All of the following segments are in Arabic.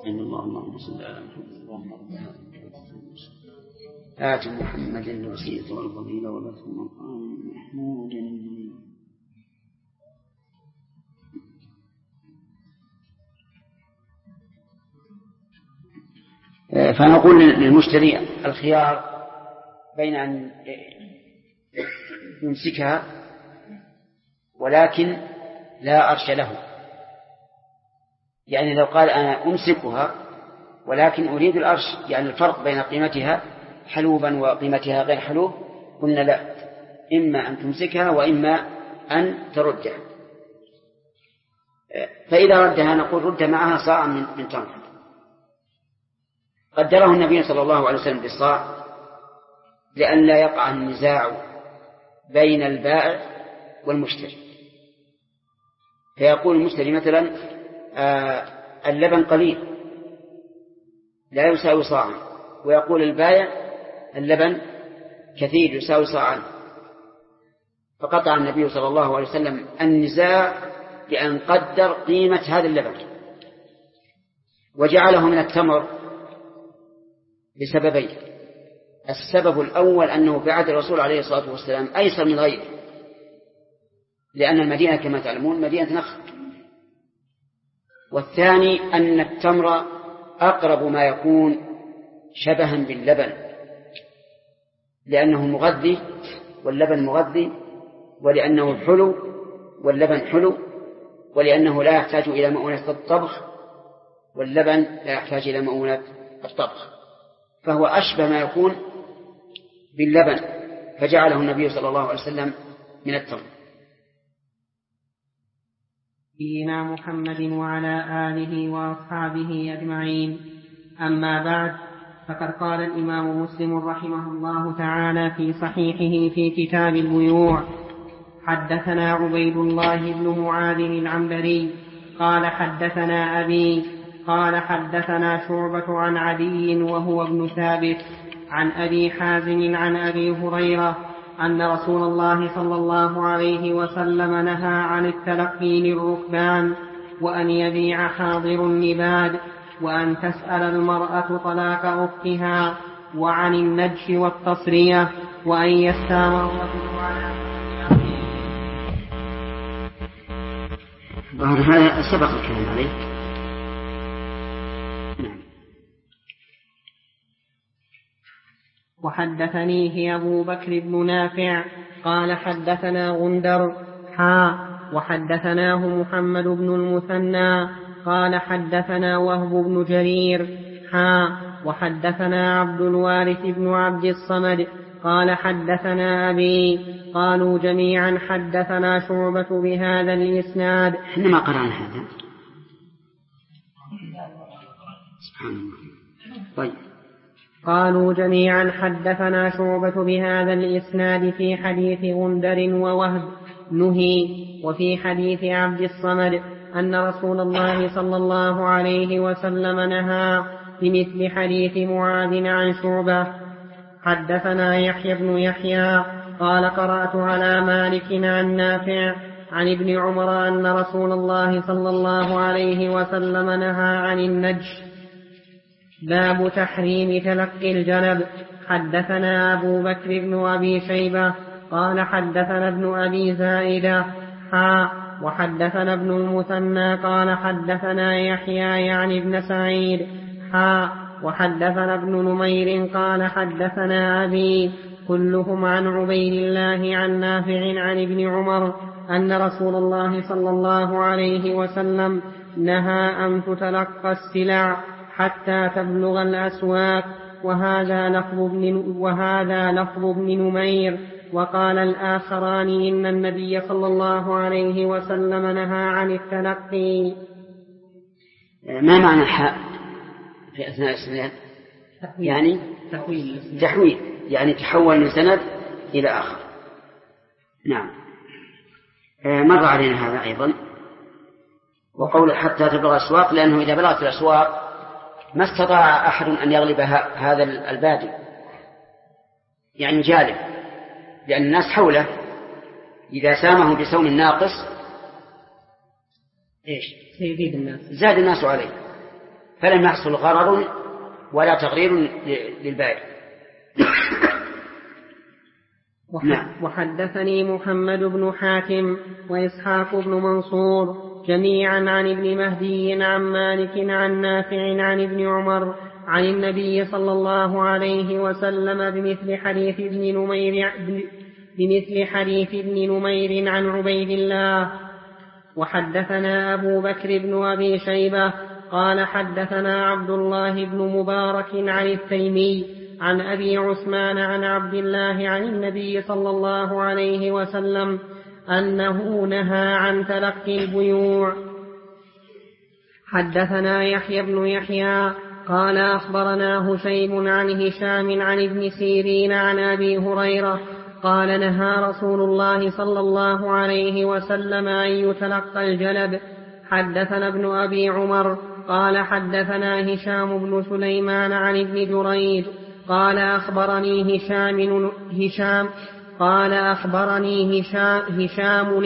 إن الله اللهم صل على محمد آت محمد الوسيلة والفضيلة وبعثه مقام محمود. فنقول للمشتري الخيار بين أن يمسكها ولكن لا أرش له، يعني لو قال أنا أمسكها ولكن أريد الأرش، يعني الفرق بين قيمتها حلوبا وقيمتها غير حلوب، قلنا لا، إما أن تمسكها وإما أن تردها. فإذا ردها نقول رد معها صاع من تمر. قدره النبي صلى الله عليه وسلم بالصاع لأن لا يقع النزاع بين البائع والمشتري، فيقول المشتري مثلا اللبن قليل لا يساوي صاعا، ويقول البائع اللبن كثير يساوي صاعا، فقطع النبي صلى الله عليه وسلم النزاع بأن قدر قيمة هذا اللبن وجعله من التمر لسببين. السبب الأول أنه في عهد الرسول عليه الصلاة والسلام أيسر من غيره، لأن المدينة كما تعلمون مدينة نخل. والثاني أن التمر أقرب ما يكون شبها باللبن، لأنه مغذي واللبن مغذي، ولأنه حلو واللبن حلو، ولأنه لا يحتاج إلى مؤونة الطبخ واللبن لا يحتاج إلى مؤونة الطبخ، فهو أشبه ما يكون باللبن، فجعله النبي صلى الله عليه وسلم من التمر. نبينا محمد وعلى آله وأصحابه أجمعين. أما بعد، فقد قال الإمام مسلم رحمه الله تعالى في صحيحه في كتاب البيوع: حدثنا عبيد الله بن معاذ العنبري قال حدثنا أبي قال حدثنا شعبة عن عدي وهو ابن ثابت عن أبي حازم عن أبي هريرة أن رسول الله صلى الله عليه وسلم نهى عن التلقي للركبان، وأن يبيع حاضر النباد، وأن تسأل المرأة طلاق أختها، وعن النجش والتصرية، وأن يستامر الرجل على هذا سبق الكلام عليه. وحدثنيه أبو بكر بن نافع قال حدثنا غندر وحدثناه محمد بن المثنى قال حدثنا وهب بن جرير وحدثنا عبد الوارث بن عبد الصمد قال حدثنا أبي قالوا جميعا حدثنا شعبة بهذا الإسناد. حينما قرأنا هذا سبحان الله. طيب، قالوا جميعا حدثنا شعبة بهذا الإسناد في حديث غندر ووهب نهي، وفي حديث عبد الصمد أن رسول الله صلى الله عليه وسلم نهى بمثل حديث معاذ عن شعبة. حدثنا يحيى بن يحيى قال قرأت على مالك عن نافع عن ابن عمر أن رسول الله صلى الله عليه وسلم نهى عن النجش. باب تحريم تلقي الجنب. حدثنا أبو بكر بن أبي شيبة قال حدثنا ابن أبي زائدة وحدثنا ابن المثنى قال حدثنا يحيى يعني ابن سعيد وحدثنا ابن نمير قال حدثنا أبي كلهم عن عبيد الله عن نافع عن ابن عمر أن رسول الله صلى الله عليه وسلم نهى أن تتلقى السلع حتى تبلغ الأسواق، وهذا لفظ ابن نمير. وقال الآخران إن النبي صلى الله عليه وسلم نهى عن التلقي. ما معنى الحاء في أثناء السند؟ يعني تحويل، يعني تحول من سند إلى آخر. نعم، مر علينا هذا أيضا. وقول حتى تبلغ الأسواق، لأنه إذا بلغت الأسواق ما استطاع أحد أن يغلب هذا البادي، يعني جالب، لأن الناس حوله. إذا سامه بسوم ناقص زاد الناس عليه، فلم يحصل غرر ولا تغرير للبائع. وحدثني محمد بن حاتم وإسحاق بن منصور جميعا عن ابن مهدي عن مالك عن نافع عن ابن عمر عن النبي صلى الله عليه وسلم بمثل حديث ابن نمير عن عبيد الله. وحدثنا أبو بكر بن أبي شيبة قال حدثنا عبد الله بن مبارك عن التيمي عن أبي عثمان عن عبد الله عن النبي صلى الله عليه وسلم أنه نهى عن تلقي البيوع. حدثنا يحيى بن يحيى قال أخبرنا هشيم عن هشام عن ابن سيرين عن أبي هريرة قال نهى رسول الله صلى الله عليه وسلم أن يتلقى الجلب. حدثنا ابن أبي عمر قال حدثنا هشام بن سليمان عن ابن جريج قال أخبرني هشام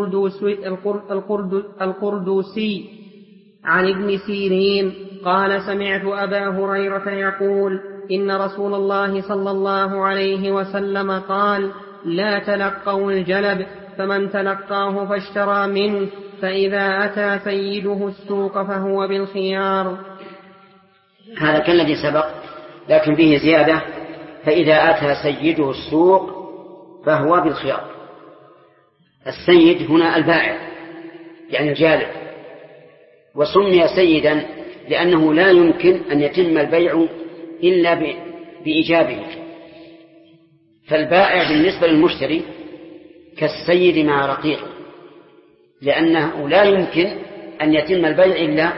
القردوسي عن ابن سيرين قال سمعت أبا هريرة يقول إن رسول الله صلى الله عليه وسلم قال لا تلقوا الجلب فمن تلقاه فاشترى منه فإذا أتى سيده السوق فهو بالخيار. هذا كالذي سبق لكن فيه زيادة فإذا أتى سيده السوق فهو بالخيار. السيد هنا البائع يعني الجالب، وسمي سيدا لأنه لا يمكن أن يتم البيع إلا بإيجابه، فالبائع بالنسبة للمشتري كالسيد مع رقيقه، لأنه لا يمكن أن يتم البيع إلا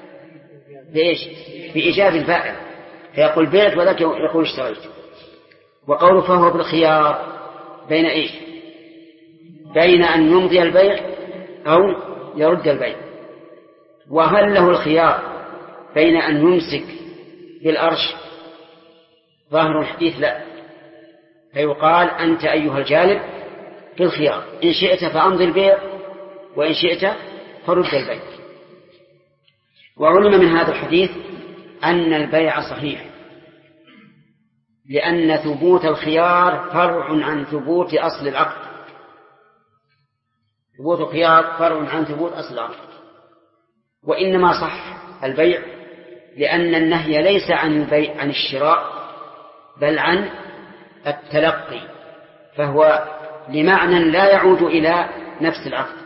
بإيجاب البائع، فيقول بيعت وذاك يقول اشتريت. وقوله فهو بالخيار بين إيش؟ بين أن يمضي البيع أو يرد البيع. وهل له الخيار بين أن يمسك بالأرش؟ ظاهر الحديث لا، فيقال أنت أيها الجالب بالخيار، إن شئت فأمضي البيع وإن شئت فرد البيع. وعلم من هذا الحديث أن البيع صحيح، لأن ثبوت الخيار فرع عن ثبوت أصل العقد. ثبوت الخيار فرع عن ثبوت أصل العقد، وإنما صح البيع لأن النهي ليس عن البيع عن الشراء بل عن التلقي، فهو لمعنى لا يعود إلى نفس العقد،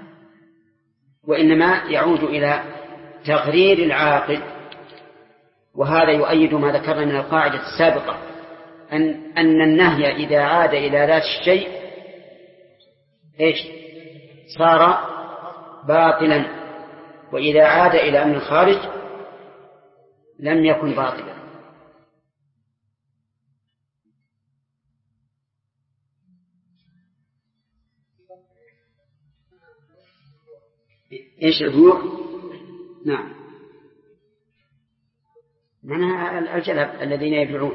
وإنما يعود إلى تغرير العاقد. وهذا يؤيد ما ذكرنا من القاعدة السابقة أن النهي إذا عاد إلى ذات الشيء صار باطلا، وإذا عاد إلى أمر الخارج لم يكن باطلا. إيش البيوع؟ نعم، معناها الجلب الذين يبيعون،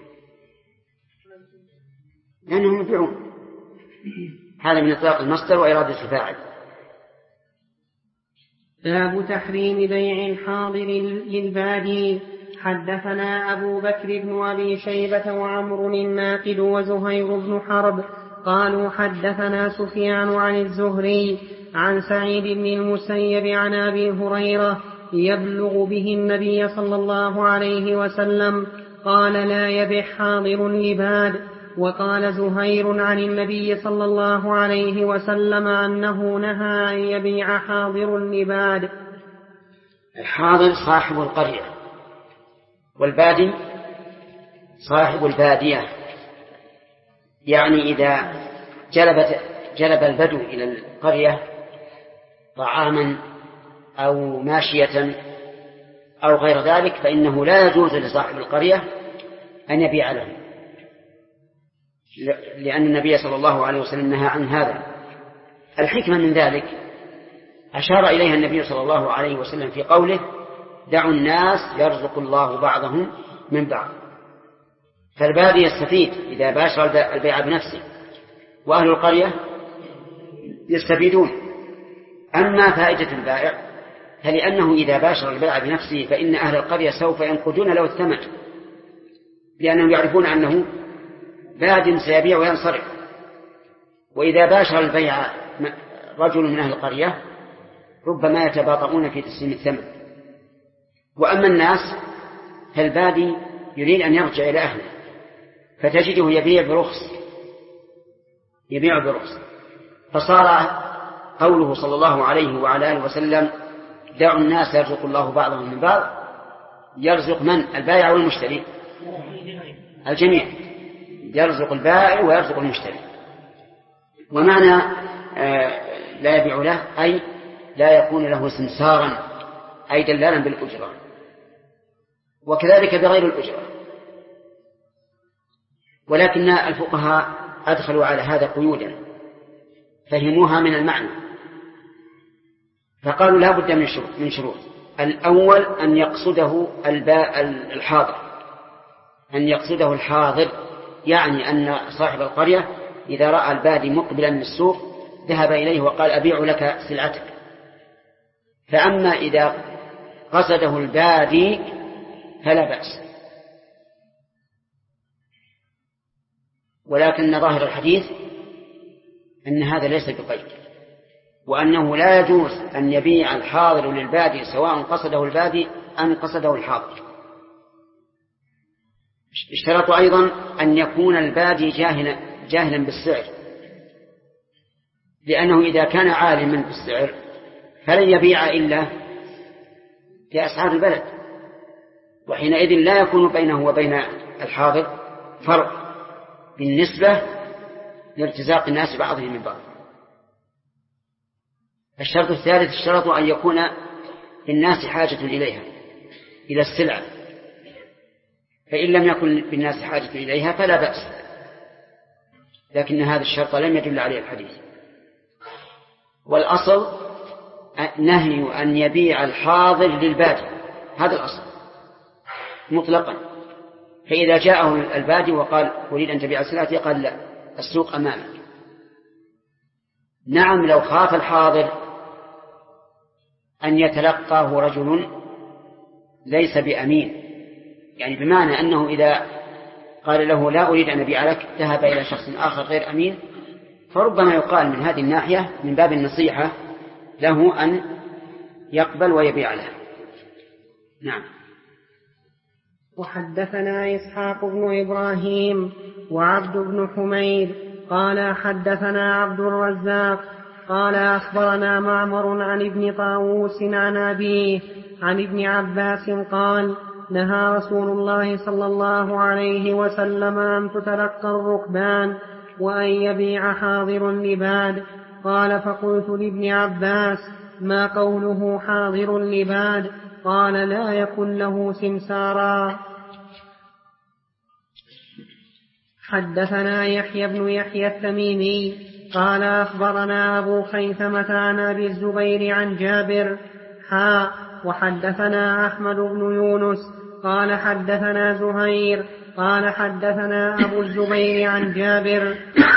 لأنهم يبيعون. هذا من إطلاق المصدر وإرادة الفاعل. باب تحريم بيع الحاضر للبادي. حدثنا أبو بكر بن أبي شيبة وعمر الناقد وزهير بن حرب قالوا حدثنا سفيان عن الزهري عن سعيد بن المسيب عن أبي هريرة يبلغ به النبي صلى الله عليه وسلم قال لا يبع حاضر لباد. وقال زهير عن النبي صلى الله عليه وسلم أنه نهى أن يبيع حاضر لباد. الحاضر صاحب القرية، والبادي صاحب البادية، يعني إذا جلب البدو إلى القرية طعاما أو ماشية أو غير ذلك فإنه لا يجوز لصاحب القرية أن يبيع له، لأن النبي صلى الله عليه وسلم نهى عن هذا. الحكمة من ذلك أشار إليها النبي صلى الله عليه وسلم في قوله دعوا الناس يرزق الله بعضهم من بعض، فالبادي يستفيد إذا باشر البيع بنفسه، وأهل القرية يستفيدون. أما فائدة البائع فلأنه إذا باشر البيع بنفسه فإن أهل القرية سوف ينقدون له الثمن، لأنهم يعرفون أنه باد سيبيع وينصرف. وإذا باشر البيع رجل من أهل القرية ربما يتباطؤون في تسليم الثمن. وأما الناس فالبادي يريد أن يرجع إلى أهله فتجده يبيع برخص. فصار قوله صلى الله عليه وعلى آله وسلم دعوا الناس يرزق الله بعضهم من بعض، يرزق من؟ البائع والمشتري؟ الجميع، يرزق البائع ويرزق المشتري. ومعنى لا يبيع له أي لا يكون له سمسارا أي دلالا بالأجرة، وكذلك بغير الأجرة. ولكن الفقهاء أدخلوا على هذا قيودا فهموها من المعنى، فقالوا لا بد من شروط. الأول أن يقصده الحاضر، أن يقصده الحاضر، يعني أن صاحب القرية إذا رأى البادي مقبلا من السوق ذهب إليه وقال أبيع لك سلعتك. فأما إذا قصده البادي فلا بأس. ولكن ظاهر الحديث أن هذا ليس بقيد، وأنه لا يجوز أن يبيع الحاضر للبادي سواء قصده البادي أم قصده الحاضر. اشترطوا أيضا أن يكون البادي جاهلا بالسعر، لأنه إذا كان عالما بالسعر فلن يبيع إلا بأسعار البلد، وحينئذ لا يكون بينه وبين الحاضر فرق بالنسبة لارتزاق الناس بعضهم من بعض. الشرط الثالث اشترط أن يكون للناس حاجة إليها، إلى السلعة، فإن لم يكن بالناس حاجة إليها فلا بأس، لكن هذا الشرط لم يدل عليه الحديث. والأصل نهي أن يبيع الحاضر للبادي، هذا الأصل مطلقا. فإذا جاءه البادي وقال أريد أن تبيع سلعتي قال لا، السوق أمامك. نعم لو خاف الحاضر أن يتلقاه رجل ليس بأمين، يعني بمعنى أنه إذا قال له لا أريد أن أبيع لك ذهب إلى شخص آخر غير أمين، فربما يقال من هذه الناحية من باب النصيحة له أن يقبل ويبيع له. نعم. وحدثنا إسحاق بن إبراهيم وعبد بن حميد قال حدثنا عبد الرزاق قال أخبرنا معمر عن ابن طاووس عن أبيه عن ابن عباس قال نهى رسول الله صلى الله عليه وسلم أن تتلقى الركبان وأن يبيع حاضر لباد. قال فقلت لابن عباس ما قوله حاضر لباد؟ قال لا يكن له سمسارا. حدثنا يحيى بن يحيى التميمي قال أخبرنا أبو خيثمة عن أبي الزبير عن جابر وحدثنا أحمد بن يونس قال حدثنا زهير قال حدثنا أبو الزبير عن جابر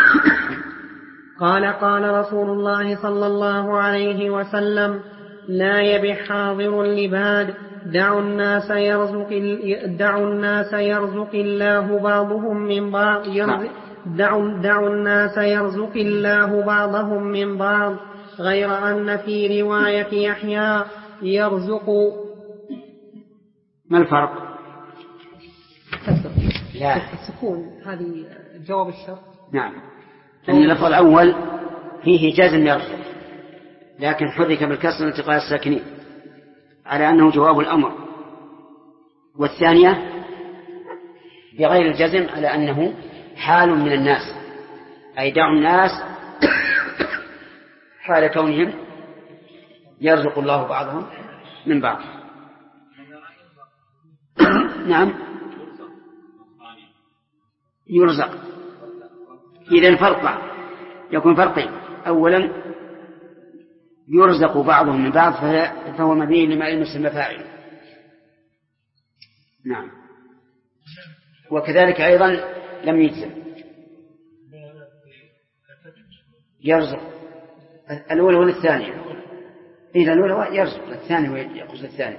قال قال رسول الله صلى الله عليه وسلم لا يبيع حاضر لباد دعوا الناس يرزق الله بعضهم من بعض دعوا الناس يرزق الله بعضهم من بعض. غير أن في رواية يحيى يرزق. ما الفرق؟ لا السكون هذه جواب الشرط. نعم، أن اللفظ الأول فيه جزم يرزق، لكن حرك بالكسر التقاء الساكنين على أنه جواب الأمر، والثانية بغير الجزم على أنه حال من الناس، أي دعوا الناس حال كونهم يرزق الله بعضهم من بعض. نعم يرزق، إذن فرق يكون فرقين، أولا يرزق بعضهم من بعض فهو مبين لما المسلم فاعل. نعم. وكذلك أيضا لم يجزم يرزق الأول والثانية إذا الأولى يرزق الثاني ويقصد الثاني.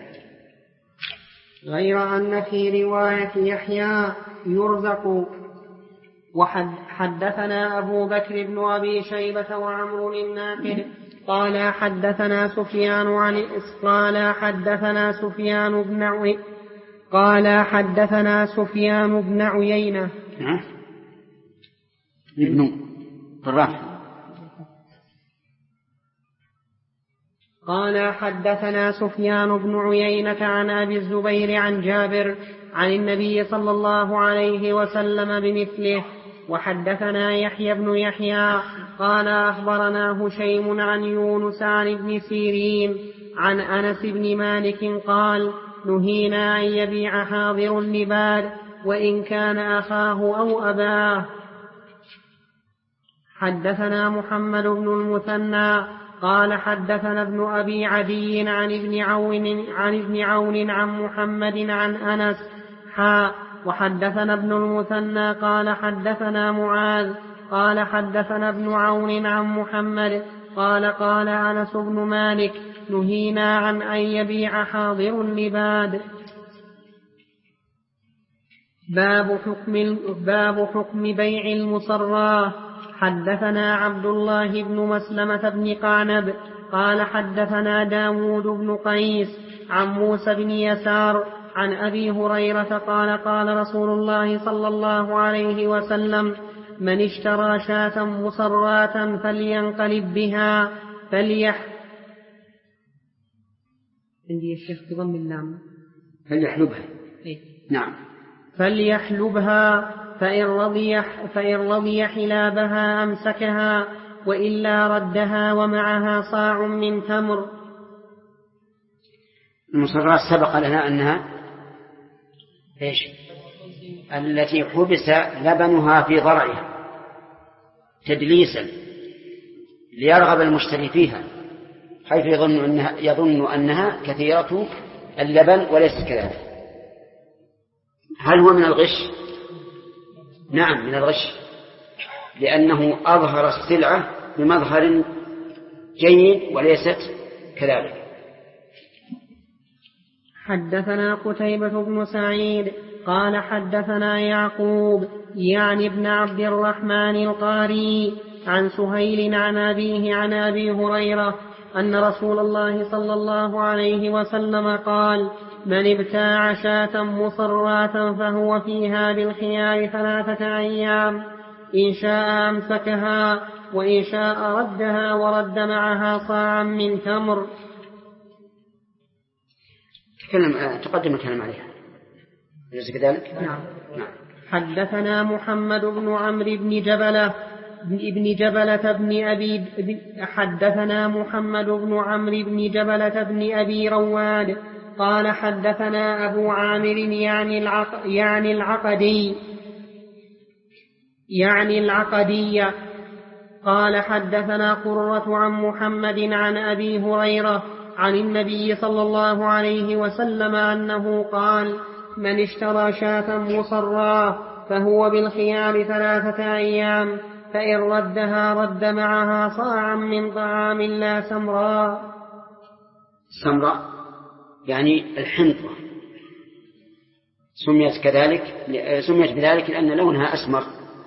غير أن في رواية يحيى يرزق. وحدثنا أبو بكر بن أبي شيبة وعمرو الناقد قال حدثنا سفيان بن عيينة ابن الرافع قال حدثنا سفيان بن عيينة عن أبي الزبير عن جابر عن النبي صلى الله عليه وسلم بمثله. وحدثنا يحيى بن يحيى قال أخبرنا هشيم عن يونس عن ابن سيرين عن أنس بن مالك قال نهينا أن يبيع حاضر اللباد وإن كان أخاه أو أباه. حدثنا محمد بن المثنى قال حدثنا ابن أبي عدي عن ابن عون عن محمد عن أنس وحدثنا ابن المثنى قال حدثنا معاذ قال حدثنا ابن عون عن محمد قال أنس بن مالك نهينا عن أن يبيع حاضر اللباد. باب حكم بيع المصراه. حدثنا عبد الله بن مسلمة بن قعنب قال حدثنا داود بن قيس عن موسى بن يسار عن أبي هريرة قال رسول الله صلى الله عليه وسلم من اشترى شاة مصراة فلينقلب بها عندي الشيخ بضم اللام فليحلبها. نعم. فليحلبها فإن رضي حلابها أمسكها وإلا ردها ومعها صاع من تمر. المصرات سبق لنا أنها التي حبس لبنها في ضرعها تدليسا ليرغب المشتري فيها حيث يظن أنها كثيرة اللبن وليس كذلك. هل هو من الغش؟ نعم من الغش، لأنه أظهر السلعة بمظهر جيد وليست كذلك. حدثنا قتيبة بن سعيد قال حدثنا يعقوب يعني ابن عبد الرحمن القاري عن سهيل عن أبيه عن أبي هريرة أن رسول الله صلى الله عليه وسلم قال من ابتاع شاة مصراة فهو فيها بالخيار 3 أيام إن شاء أمسكها وإن شاء ردها ورد معها صاعا من تمر. تقدم الكلام عليها أليس كذلك؟ نعم. حدثنا محمد بن عمرو بن جبلة حدثنا محمد بن عمرو بن جبلة بن أبي رواد قال حدثنا أبو عامر يعني العقدي قال حدثنا قرة عن محمد عن أبي هريرة عن النبي صلى الله عليه وسلم أنه قال من اشترى شاة مصراه فهو بالخيار 3 أيام فإن ردها رد معها صاعا من طعام لا سمراء يعني الحنطة سميت بذلك لأن لونها أسمر.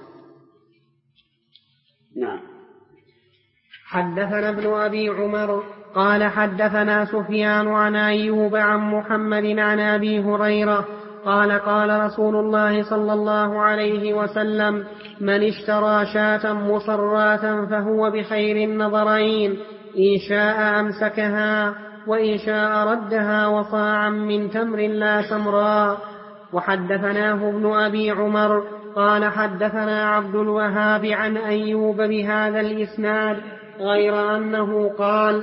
نعم. حدثنا ابن أبي عمر قال حدثنا سفيان عن أيوب عن محمد عن أبي هريرة قال رسول الله صلى الله عليه وسلم من اشترى شاة مصراة فهو بخير النظرين إن شاء أمسكها وإن شاء ردها وصاعا من تمر لا سمراء. وحدثناه ابن أبي عمر قال حدثنا عبد الوهاب عن أيوب بهذا الإسناد غير أنه قال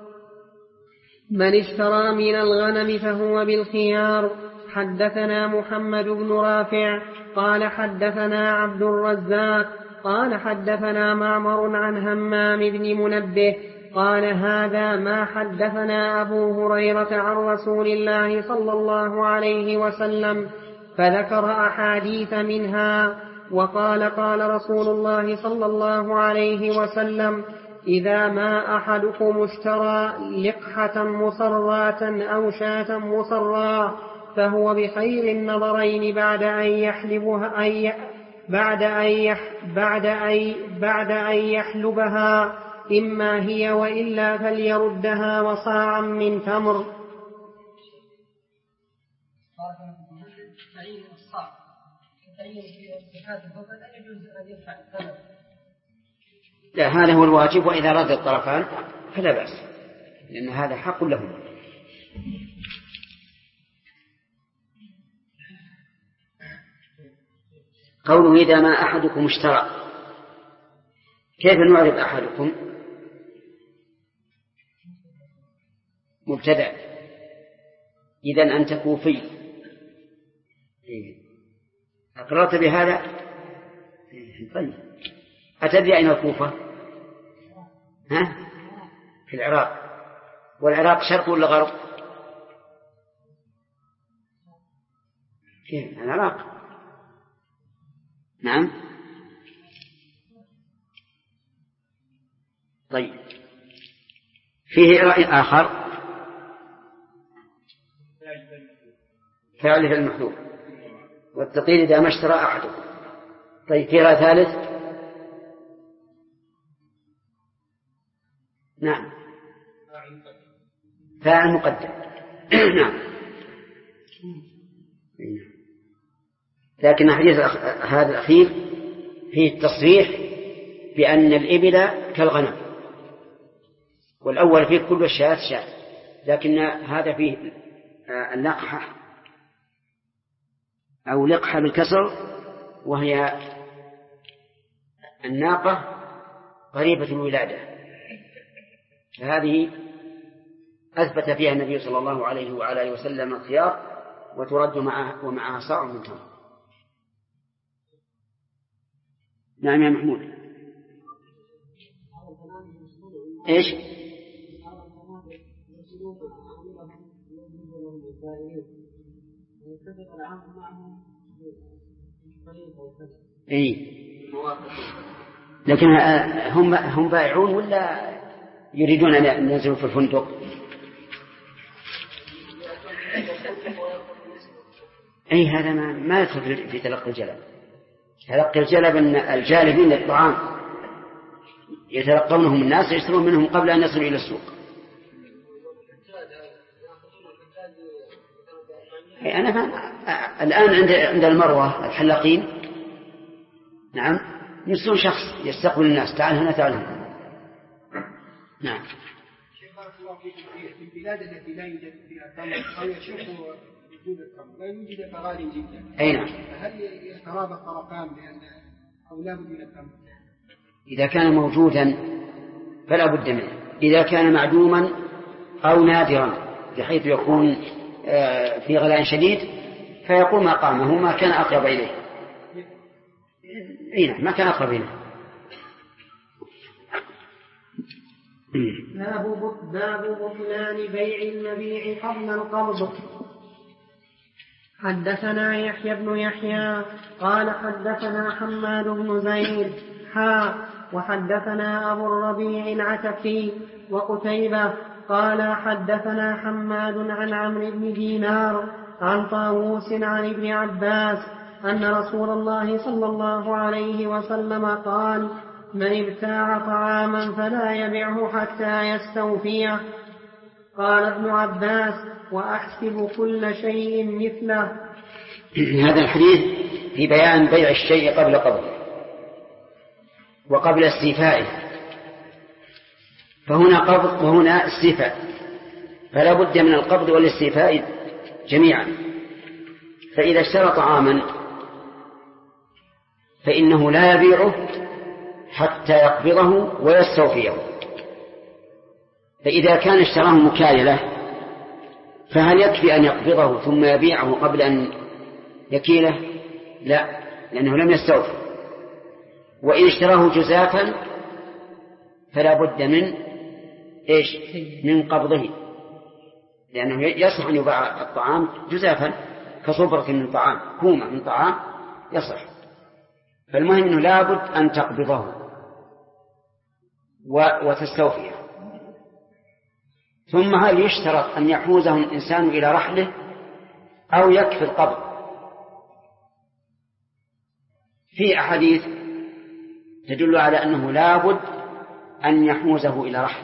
من اشترى من الغنم فهو بالخيار. حدثنا محمد بن رافع قال حدثنا عبد الرزاق قال حدثنا معمر عن همام بن منبه قال هذا ما حدثنا أبو هريرة عن رسول الله صلى الله عليه وسلم فذكر أحاديث منها وقال رسول الله صلى الله عليه وسلم إذا ما أحدكم اشترى لقحة مصراة أو شاة مصرا فهو بخير النظرين بعد أن يحلبها، إما هي وإلا فليردها وصاعا من تمر. لا، هذا هو الواجب، وإذا رد الطرفان فلا بأس، لأن هذا حق لهم. قوله إذا ما أحدكم اشترى، كيف نعرف أحدكم؟ مبتدأ، إذن أنت كوفي، أقررت بهذا؟ طيب، أتدري أين الكوفة؟ في العراق. والعراق شرق ولا غرب؟ كيف العراق؟ نعم. طيب، فيه رأي آخر، فعل المحذوف والتقييد إذا ما اشترى أحدكم. طيب، في رأي ثالث؟ نعم، فاعل مقدم. نعم، لكن حديث هذا الأخير فيه التصريح بأن الإبل كالغنم، والأول فيه كل الشاة شاة، لكن هذا فيه اللقحة أو لقحة بالكسر، وهي الناقة قريبة الولادة، هذه أثبت فيها النبي صلى الله عليه وعلى وسلم الخيار، وترد ومعها صاع من تمر. نعم يا محمود. إيش؟ إيه، لكن هم بائعون ولا يريدون أن ينزلوا في الفندق؟ أي هذا ما يدخل في تلقي الجلب. تلقي الجلب أن الجالبين للطعام يتلقونهم الناس يشترون منهم قبل أن يصلوا إلى السوق. أنا الآن عند المروة الحلاقين، نعم، يرسلون شخص يستقبل الناس، تعال هنا تعال هنا. نعم. شيخ بارك الله فيكم، في البلاد التي لا يوجد فيها تمر أو يشق وجود التمر لا يوجد فغالي جدا، أي نعم، هل يترابط الطرفان بأن أو لا بد من التمر؟ إذا كان موجودا فلا بد منه، إذا كان معدوما أو نادرا بحيث يكون في غلاء شديد فيقول مقامه ما كان أقرب إليه. أي نعم، ما كان أقرب إليه. باب بطلان بيع المبيع قبل القبض. حدثنا يحيى بن يحيى قال حدثنا حماد بن زيد وحدثنا أبو الربيع العتكي وقتيبة قال حدثنا حماد عن عمرو بن دينار عن طاووس عن ابن عباس أن رسول الله صلى الله عليه وسلم قال: من ابتاع طعاما فلا يبعه حتى يستوفيه. قال ابن عباس: وأحسب كل شيء مثله. هذا الحديث في بيان بيع الشيء قبل قبضه وقبل استيفائه، فهنا قبض وهنا استيفاء، فلا بد من القبض والاستيفاء جميعا. فإذا اشترى طعاما فإنه لا يبيعه حتى يقبضه ويستوفيه. فإذا كان اشتراه مكايلة فهل يكفي أن يقبضه ثم يبيعه قبل أن يكيله؟ لا، لأنه لم يستوفي. وإن اشتراه جزافا فلا بد من إيش؟ من قبضه، لأنه يصح أن يباع الطعام جزافا كصبرة من طعام، كومة من طعام يصح. فالمهم أنه لا بد أن تقبضه. وتستوفيه. ثم هل يشترط أن يحوزه الإنسان إلى رحله أو يكفي القبض؟ في أحاديث تدل على أنه لابد أن يحوزه إلى رحله،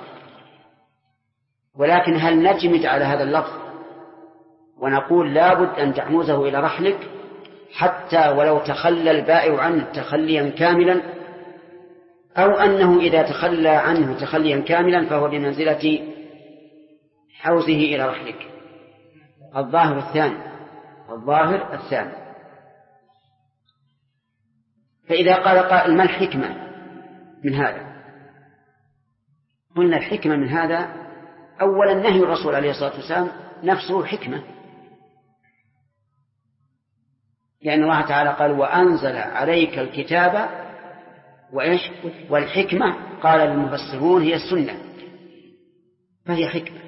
ولكن هل نجمد على هذا اللفظ ونقول لابد أن تحوزه إلى رحلك حتى ولو تخلى البائع عنه تخليا كاملا، أو أنه إذا تخلى عنه تخليا كاملا فهو بمنزلة حوزه إلى رحلك؟ الظاهر الثاني. فإذا قال قائل ما الحكمة من هذا؟ قلنا الحكمة من هذا أولا نهي الرسول عليه الصلاة والسلام نفسه حكمة، لأن الله تعالى قال وأنزل عليك الكتاب وإيش والحكمة، قال المفسرون هي السنة، فهي حكمة.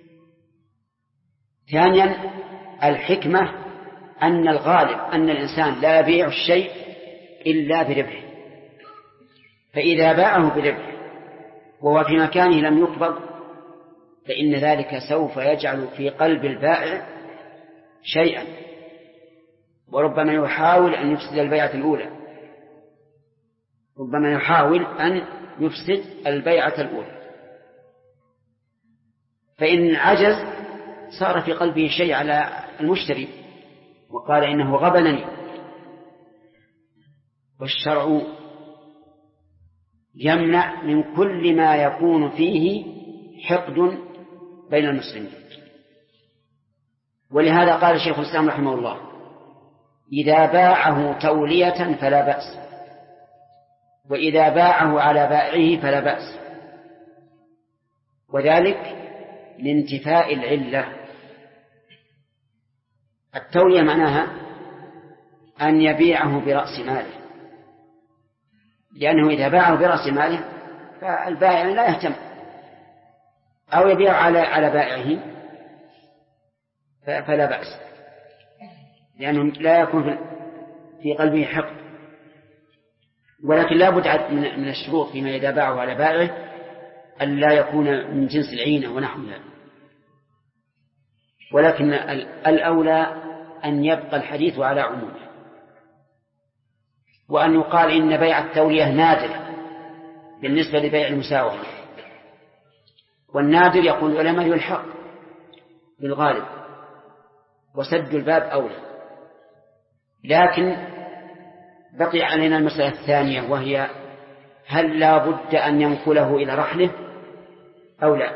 ثانيا الحكمة أن الغالب أن الإنسان لا يبيع الشيء إلا بربحه، فإذا باعه بربح وهو في مكانه لم يقبض فإن ذلك سوف يجعل في قلب البائع شيئا، وربما يحاول أن يفسد البيعة الأولى، فإن عجز صار في قلبه شيء على المشتري وقال إنه غبنني. والشرع يمنع من كل ما يكون فيه حقد بين المسلمين، ولهذا قال شيخ الإسلام رحمه الله إذا باعه تولية فلا بأس، وإذا باعه على بائعه فلا بأس، وذلك لانتفاء العلة. التولية معناها أن يبيعه برأس ماله، لأنه إذا باعه برأس ماله فالبائع لا يهتم، أو يبيع على بائعه فلا بأس، لأنه لا يكون في قلبه حقد. ولكن لا بد من الشروط فيما إذا باعه على بائعه أن لا يكون من جنس العينة ونحوها، ولكن الأولى أن يبقى الحديث على عمومه، وأن يقال إن بيع التولية نادر بالنسبة لبيع المساومة، والنادر يقول العلماء يلحق بالغالب وسد الباب أولى. لكن بقي علينا المسألة الثانية، وهي هل لا بد أن ينقله إلى رحله أو لا؟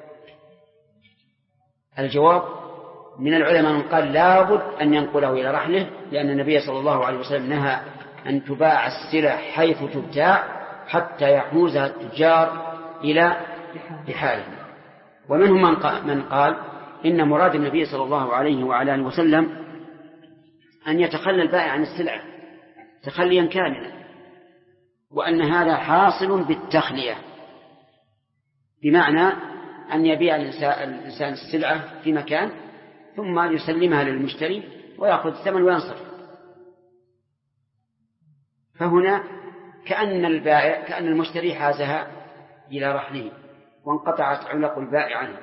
الجواب من العلماء من قال لا بد أن ينقله إلى رحله، لأن النبي صلى الله عليه وسلم نهى أن تباع السلع حيث تبتاع حتى يحوزها التجار إلى رحالهم. ومنهم من قال إن مراد النبي صلى الله عليه وعلى آله وسلم أن يتخلى البائع عن السلعة تخليا كاملا، وأن هذا حاصل بالتخلية، بمعنى أن يبيع الإنسان السلعة في مكان ثم يسلمها للمشتري ويأخذ الثمن وينصرف. فهنا كأن المشتري حازها إلى رحله وانقطعت علق البائع عنه.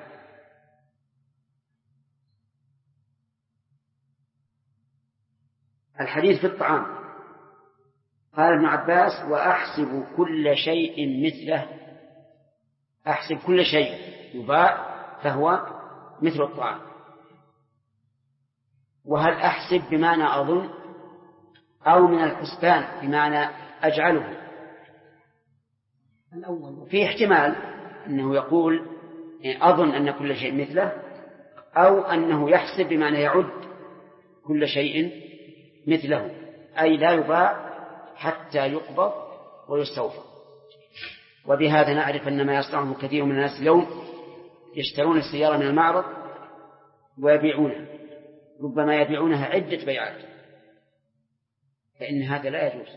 الحديث في الطعام قال ابن عباس وأحسب كل شيء مثله، أحسب كل شيء يباع فهو مثل الطعام. وهل أحسب بمعنى أظن أو من الحسبان بمعنى أجعله؟ الأول في احتمال أنه يقول أظن أن كل شيء مثله، أو أنه يحسب بمعنى يعد كل شيء مثله، أي لا يباع حتى يقبض ويستوفى. وبهذا نعرف أن ما يصنعه كثير من الناس اليوم يشترون السيارة من المعرض ويبيعونها، ربما يبيعونها عدة بيعات، فإن هذا لا يجوز.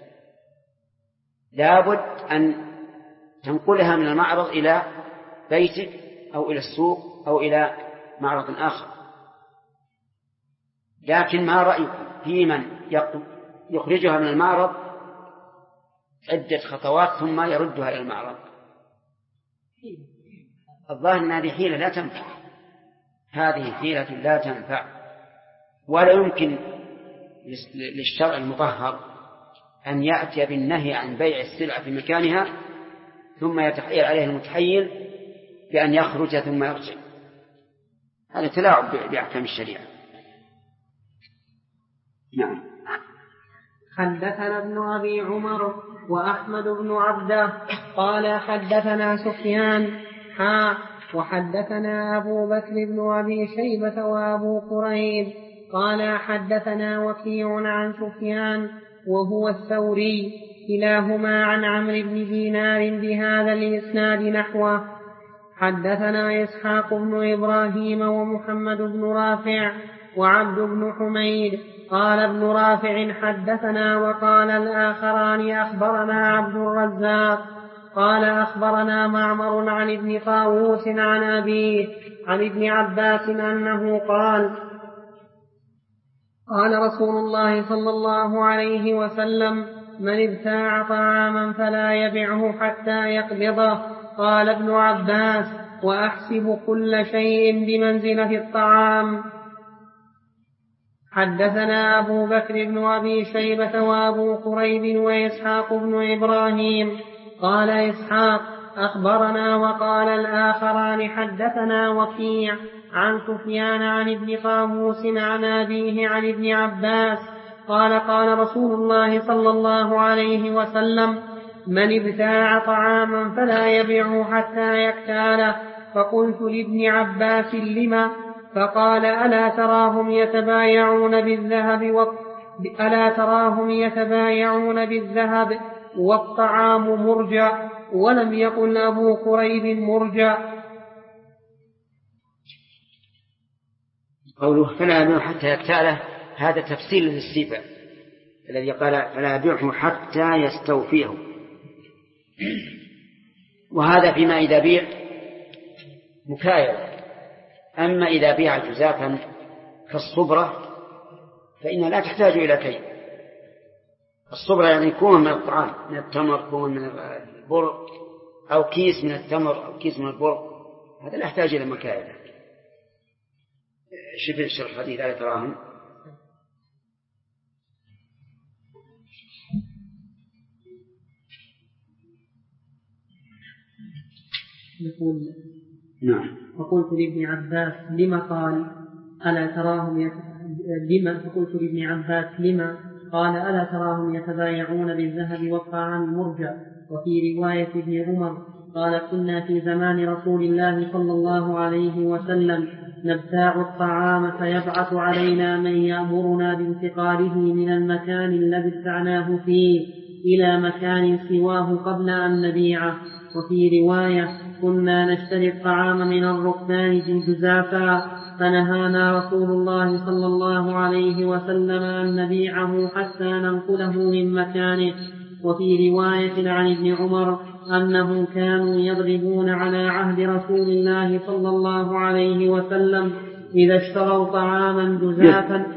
لابد أن تنقلها من المعرض إلى بيتك أو إلى السوق أو إلى معرض آخر. لكن ما رأيكم في من يخرجها من المعرض عدة خطوات ثم يردها إلى المعرض؟ الظاهر أن هذه حيلة لا تنفع، هذه حيلة لا تنفع، ولا يمكن للشرع المطهر أن يأتي بالنهي عن بيع السلعة في مكانها ثم يتحايل عليه المتحيل بأن يخرج ثم يرجع. هذا تلاعب بأحكام الشريعة. نعم. حدثنا ابن أبي عمر وأحمد بن عبده قال حدثنا سفيان وحدثنا أبو بكر بن أبي شيبة وأبو قريب قال حدثنا وكيع عن سفيان وهو الثوري كلاهما عن عمرو بن دينار بهذا الإسناد نحوه. حدثنا إسحاق بن إبراهيم ومحمد بن رافع وعبد بن حميد قال ابن رافع حدثنا وقال الآخران أخبرنا عبد الرزاق قال أخبرنا معمر عن ابن طاووس عن أبيه عن ابن عباس أنه قال رسول الله صلى الله عليه وسلم من ابتاع طعاما فلا يبعه حتى يقبضه. قال ابن عباس وأحسب كل شيء بمنزلة الطعام. حدثنا أبو بكر بن أبي شيبة وأبو قريب وإسحاق بن إبراهيم قال إسحاق أخبرنا وقال الآخران حدثنا وكيع عن سفيان عن ابن طاووس عن أبيه عن ابن عباس قال قال رسول الله صلى الله عليه وسلم من ابتاع طعاما فلا يبيعه حتى يكتاله. فقلت لابن عباس لما؟ فقال ألا تراهم يتبايعون بالذهب والطعام مرجع؟ ولم يقل أبو قريب مرجع. قوله فلا يبيعه حتى يكتاله هذا تفسير للسبع الذي قال فلا يبيعه حتى يستوفيه، وهذا فيما إذا بيع مكايل. أما إذا بيع جزافا كالصبرة فإنها لا تحتاج إلى كيل. الصبرة يعني كوم من الطعام، من التمر، كوم من البر، أو كيس من التمر أو كيس من البر، هذا لا يحتاج إلى مكايل. شوف الشرح الحديث ألا تراهم يقول نعم. فقلت لابن عباس لما؟ قال ألا تراهم لما؟ فقلت لابن عباس لما؟ قال ألا تراهم يتبايعون بالذهب والطعام مرجع. وفي رواية ابن عمر قال كنا في زمان رسول الله صلى الله عليه وسلم نبتاع الطعام فيبعث علينا من يأمرنا بانتقاله من المكان الذي ابتعناه فيه إلى مكان سواه قبل أن نبيعه. وفي رواية كنا نشتري الطعام من الركبان جزافا فنهانا رسول الله صلى الله عليه وسلم أن نبيعه حتى ننقله من مكانه. وفي رواية عن ابن عمر أنهم كانوا يضربون على عهد رسول الله صلى الله عليه وسلم إذا اشتروا طعاما جزافا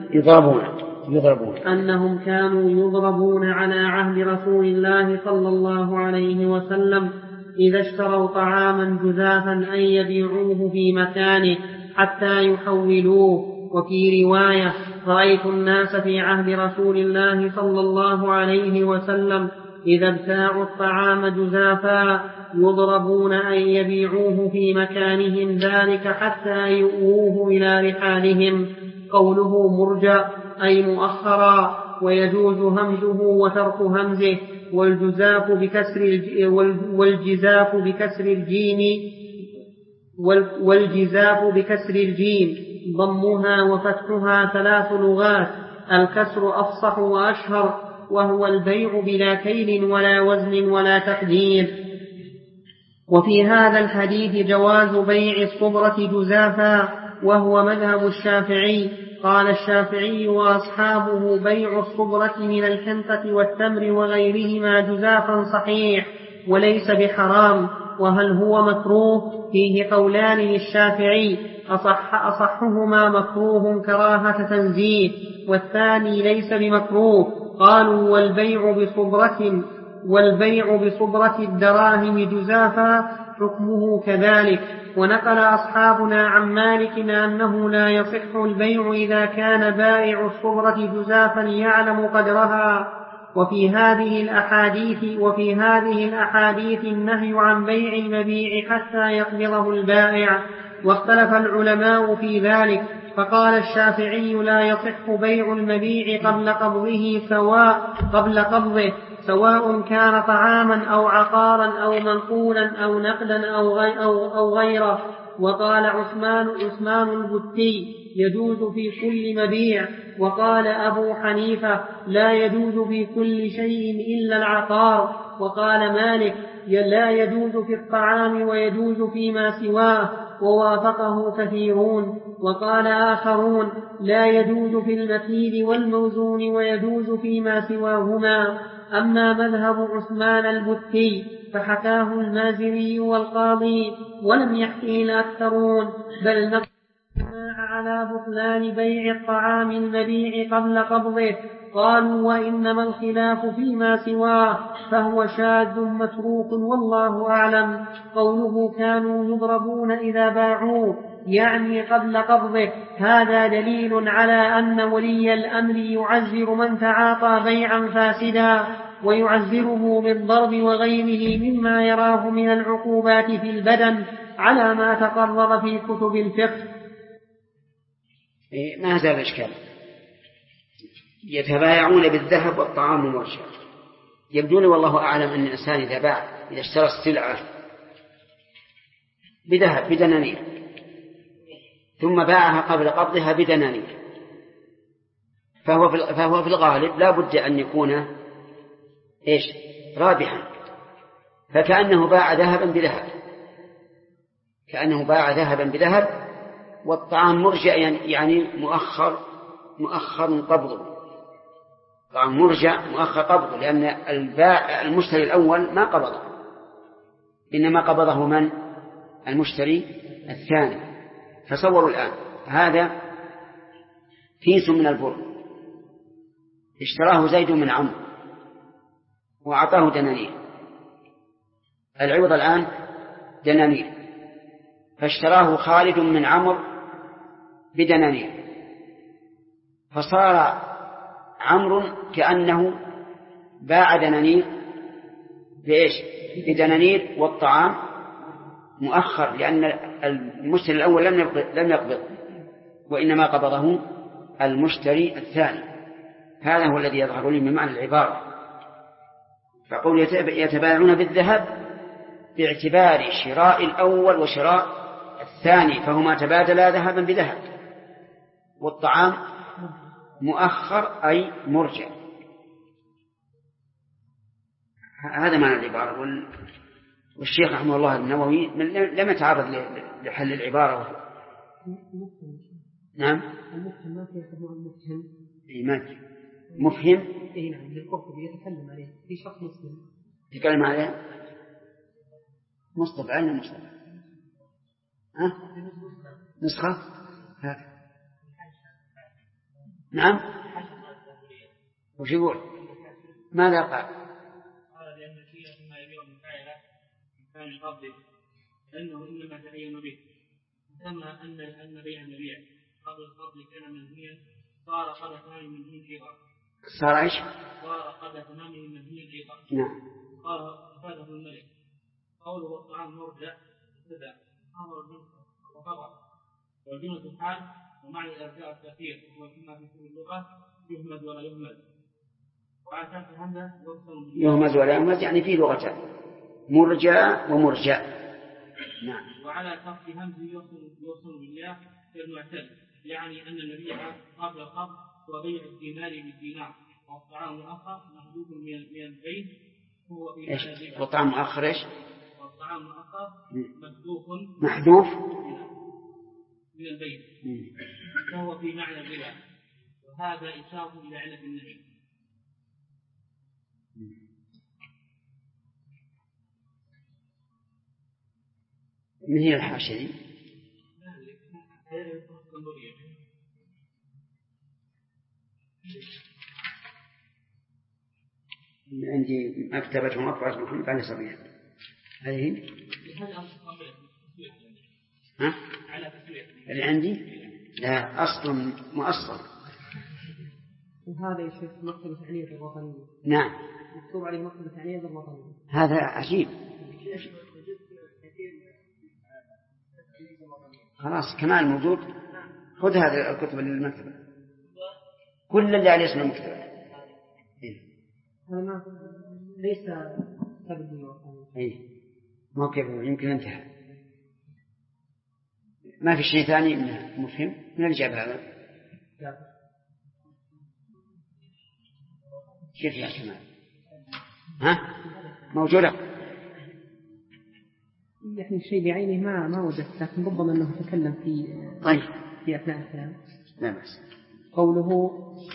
أنهم كانوا يضربون على عهد رسول الله صلى الله عليه وسلم إذا اشتروا طعاما جزافا أن يبيعوه في مكانه حتى يحولوه. وفي رواية رأيت الناس في عهد رسول الله صلى الله عليه وسلم إذا ابتاعوا الطعام جزافا يضربون أن يبيعوه في مكانهم ذلك حتى يؤوه إلى رحالهم. قوله مرجع أي مؤخرا، ويجوز همزه وترك همزه. والجزاف بكسر الجيم ضمها وفتحها 3 لغات، الكسر أفصح وأشهر، وهو البيع بلا كيل ولا وزن ولا تقدير. وفي هذا الحديث جواز بيع الصبرة جزافا، وهو مذهب الشافعي. قال الشافعي وأصحابه بيع الصبرة من الحنطة والتمر وغيرهما جزافا صحيح وليس بحرام. وهل هو مكروه؟ فيه قولان للشافعي، أصحهما مكروه كراهة تنزيه، والثاني ليس بمكروه. قالوا والبيع بصبرة الدراهم جزافا حكمه كذلك. ونقل أصحابنا عن مالك أنه لا يصح البيع إذا كان بائع الصبرة جزافا يعلم قدرها. وفي هذه الأحاديث النهي عن بيع المبيع حتى يقبضه البائع. واختلف العلماء في ذلك، فقال الشافعي لا يصح بيع المبيع قبل قبضه سواء كان طعاما أو عقارا أو منقولا أو نقدا أو غيره. وقال عثمان البتي يجوز في كل مبيع. وقال أبو حنيفة لا يجوز في كل شيء إلا العقار. وقال مالك لا يجوز في الطعام ويجوز فيما سواه، ووافقه كثيرون. وقال آخرون لا يجوز في المكيل والموزون ويجوز فيما سواهما. أما مذهب عثمان البتي فحكاه المازري والقاضي ولم يحكيه الأكثرون، بل نقل على بطلان بيع الطعام المبيع قبل قبضه. قالوا وإنما الخلاف فيما سواه فهو شاذ متروك والله أعلم. قوله كانوا يضربون إذا باعوه يعني قبل قبضه، هذا دليل على أن ولي الأمر يعزر من تعاطى بيعا فاسدا، ويعزره بالضرب وغيره مما يراه من العقوبات في البدن على ما تقرر في كتب الفقه. ما زال الإشكال. يتبايعون بالذهب والطعام مرجع. يبدو لي والله أعلم أن الإنسان إذا اشترى السلعة بذهب بدنانير ثم باعها قبل قبضها بدنانير، فهو في الغالب لا بد أن يكون رابحا، فكأنه باع ذهبا بذهب، والطعام مرجع يعني مؤخر قبضه. طعام مرجع مؤخر قبضه، لأن المشتري الأول ما قبضه، إنما قبضه من؟ المشتري الثاني. تصوروا الآن هذا كيس من البر اشتراه زيد من عمرو وأعطاه دنانير، العوض الآن دنانير، فاشتراه خالد من عمرو بدنانير، فصار عمرو كأنه باع دنانير بدنانير، والطعام مؤخر لأن المشتري الأول لم يقبض، وإنما قبضه المشتري الثاني. هذا هو الذي يظهر لي من معنى العبارة. فقول يتبايعون بالذهب باعتبار شراء الأول وشراء الثاني، فهما تبادلا ذهبا بذهب، والطعام مؤخر أي مرجع. هذا معنى العبارة. والشيخ رحمه الله النووي لم يتعرض لحل العبارة. نعم المفهم ما يسمونه المفهم. مفهم. نعم القرطبي يتكلم عليه في شخص مسلم يتكلم عليه مصطفى. أين مصطفى؟ نسخة هذا. نعم وش يقول؟ ماذا قال؟ قال لأن الشيء ما يبيع المفاعلة كان قبله لأنه إنما تعين به، كما أن بيع المبيع قبل القبض كان منهيا، صار قبل تمام منهي الإيقاع. صار إيش؟ صار قبل تمام منهي الإيقاع. نعم. قال فاده الملك قوله والطعام مرجع ابتدأ أمر الجنس وفضل والجنس الحال، ومعنى الإرجاع التأثير هو كما في كل اللغة يهمز ولا يهمز. وعشان هذا يهمز ولا يهمز يعني في لغتان مرجع ومرجع. نعم. وعلى كف همز يوصل بالله المعتد، يعني أن المبيع قبل القبض وبيع الدينار بالدينار، والطعام مؤخر محذوف من البيع هو في إيش؟ والطعام مؤخر إيش؟ والطعام مؤخر محذوف من البيع فهو في معنى الربا، وهذا إشارة إلى علة النهي. من هي الحاشية؟ عندي مكتبة مطبعة محمد علي صبيح. هذه ها؟ اللي عندي لا أصل مؤصل. وهذا يا شيخ مكتبة عنيد الوطنية. نعم مكتوب عليه مكتبة عنيد الوطنية. هذا عجيب. خلاص كمان موجود. خذ هذه الكتب للمكتبة كل اللي عليه اسم المكتبة. هذا ما ليس تبدي إيه موقف يمكن انتهى. ما في شيء ثاني مفهم من الجاب هذا. كيف يا كمال؟ ها موجودة يعني الشيء بعينه ما وجدت، لكن ربما أنه تكلم طيب في أثناء الكلام. لا بأس. قوله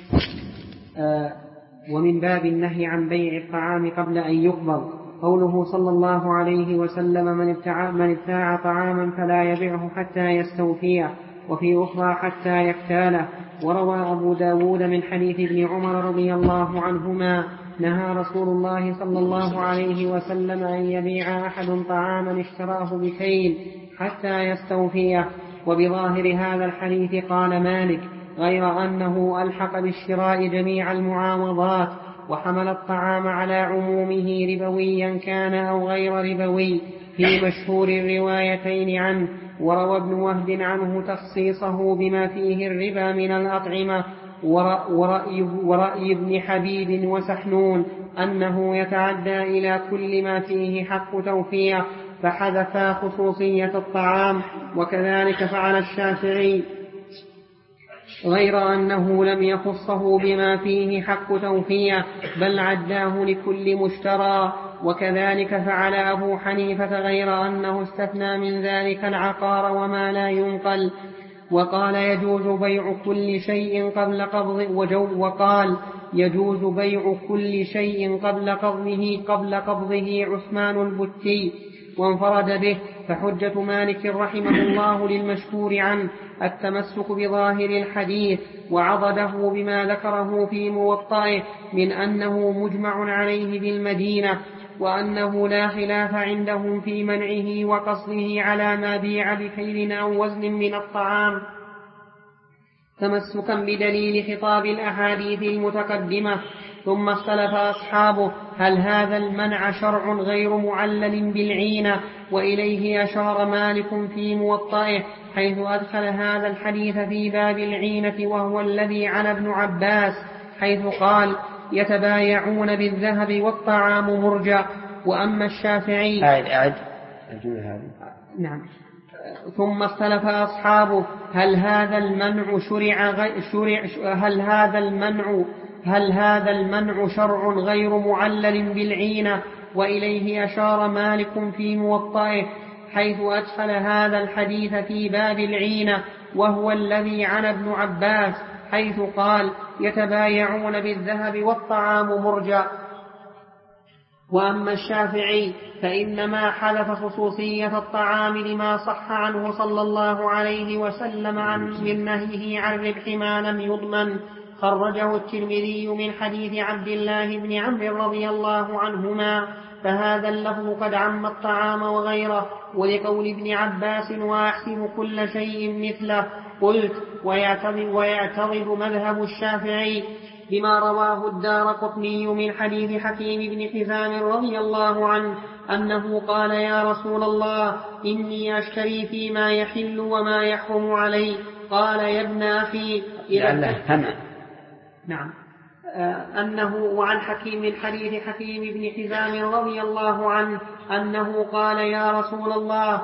ومن باب النهي عن بيع الطعام قبل أن يقبض. قوله صلى الله عليه وسلم من ابتاع طعاما فلا يبيعه حتى يستوفيه، وفي أخرى حتى يكتاله. وروى أبو داود من حديث ابن عمر رضي الله عنهما نهى رسول الله صلى الله عليه وسلم أن يبيع أحد طعاما اشتراه بكيل حتى يستوفيه. وبظاهر هذا الحديث قال مالك غير أنه ألحق بالشراء جميع المعاوضات وحمل الطعام على عمومه ربويا كان أو غير ربوي في مشهور الروايتين عنه. وروى ابن وهب عنه تخصيصه بما فيه الربا من الأطعمة. ورأي ابن حبيب وسحنون أنه يتعدى إلى كل ما فيه حق توفيه فحذفا خصوصية الطعام. وكذلك فعل الشافعي غير أنه لم يخصه بما فيه حق توفيه بل عداه لكل مشترى. وكذلك فعل أبو حنيفة غير أنه استثنى من ذلك العقار وما لا ينقل. وقال يجوز بيع كل شيء قبل قبل قبضه عثمان البتي وانفرد به. فحجة مالك رحمه الله للمشهور عنه التمسك بظاهر الحديث وعضده بما ذكره في موطئه من أنه مجمع عليه بالمدينة وأنه لا خلاف عندهم في منعه وقصده على ما بيع بكيل أو وزن من الطعام تمسكا بدليل خطاب الأحاديث المتقدمة. ثم اختلف أصحابه هل هذا المنع شرع غير معلل بالعينة، وإليه أشار مالك في موطئه حيث أدخل هذا الحديث في باب العينة وهو الذي عن ابن عباس حيث قال يتبايعون بالذهب والطعام مرجع. وأما الشافعي نعم. ثم اختلف أصحابه هل هذا المنع شرع غير معلل بالعينة، وإليه أشار مالك في موطئه حيث أدخل هذا الحديث في باب العينة وهو الذي عن ابن عباس حيث قال يتبايعون بالذهب والطعام مرجع. وأما الشافعي فإنما حذف خصوصية الطعام لما صح عنه صلى الله عليه وسلم من نهيه عن ربح ما لم يضمن. خرجه الترمذي من حديث عبد الله بن عمرو رضي الله عنهما فهذا اللفظ قد عم الطعام وغيره. ولقول ابن عباس وأحسب كل شيء مثله قلت ويعترض مذهب الشافعي بما رواه الدارقطني من حديث حكيم بن حزام رضي الله عنه أنه قال يا رسول الله إني أشتري فيما يحل وما يحرم علي. قال يا ابن أخي نعم أنه وعن حكيم من حديث حكيم بن حزام رضي الله عنه أنه قال يا رسول الله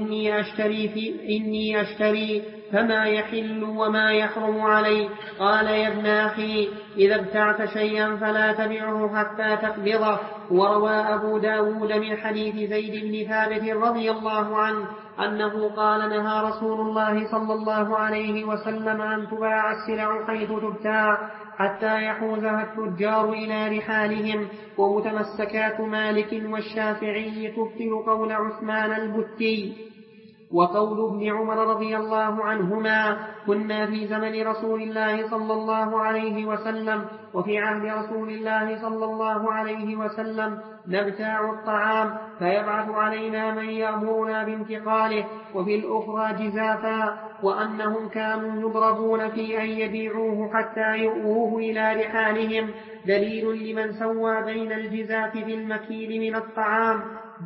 إني أشتري فما يحل وما يحرم علي. قال يا ابن أخي إذا ابتعت شيئا فلا تبعه حتى تقبضه. وروى أبو داود من حديث زيد بن ثابت رضي الله عنه أنه قال نهى رسول الله صلى الله عليه وسلم أن تباع السلع حيث تبتاع حتى يحوزها التجار إلى رحالهم. ومتمسكات مالك والشافعي تبطل قول عثمان البتي وقول ابن عمر رضي الله عنهما: كنا في زمن رسول الله صلى الله عليه وسلم وفي عهد رسول الله صلى الله عليه وسلم نبتاع الطعام فيبعث علينا من يأمرنا بانتقاله، وفي الأخرى جزافا، وأنهم كانوا يضربون في أن يبيعوه حتى يؤوه إلى رحالهم، دليل لمن سوى بين الجزاف في المكيل من الطعام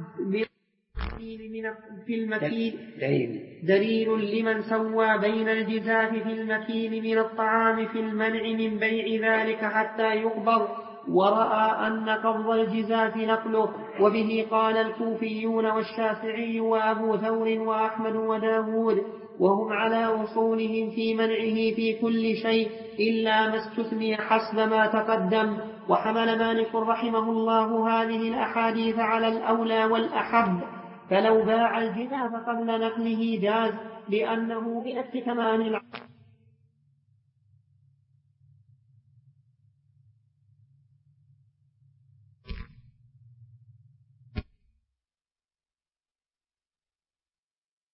دليل لمن سوى بين الجزاف في المكيل من الطعام في المنع من بيع ذلك حتى يقبض، ورأى أن قبض الجزاف نقله، وبه قال الكوفيون والشافعي وأبو ثور وأحمد وداود، وهم على أصولهم في منعه في كل شيء إلا ما استثني حسب ما تقدم. وحمل مالك رحمه الله هذه الأحاديث على الأولى والأحب، فلو باع الجزاف قبل نقله جاز، لأنه بأس ثمان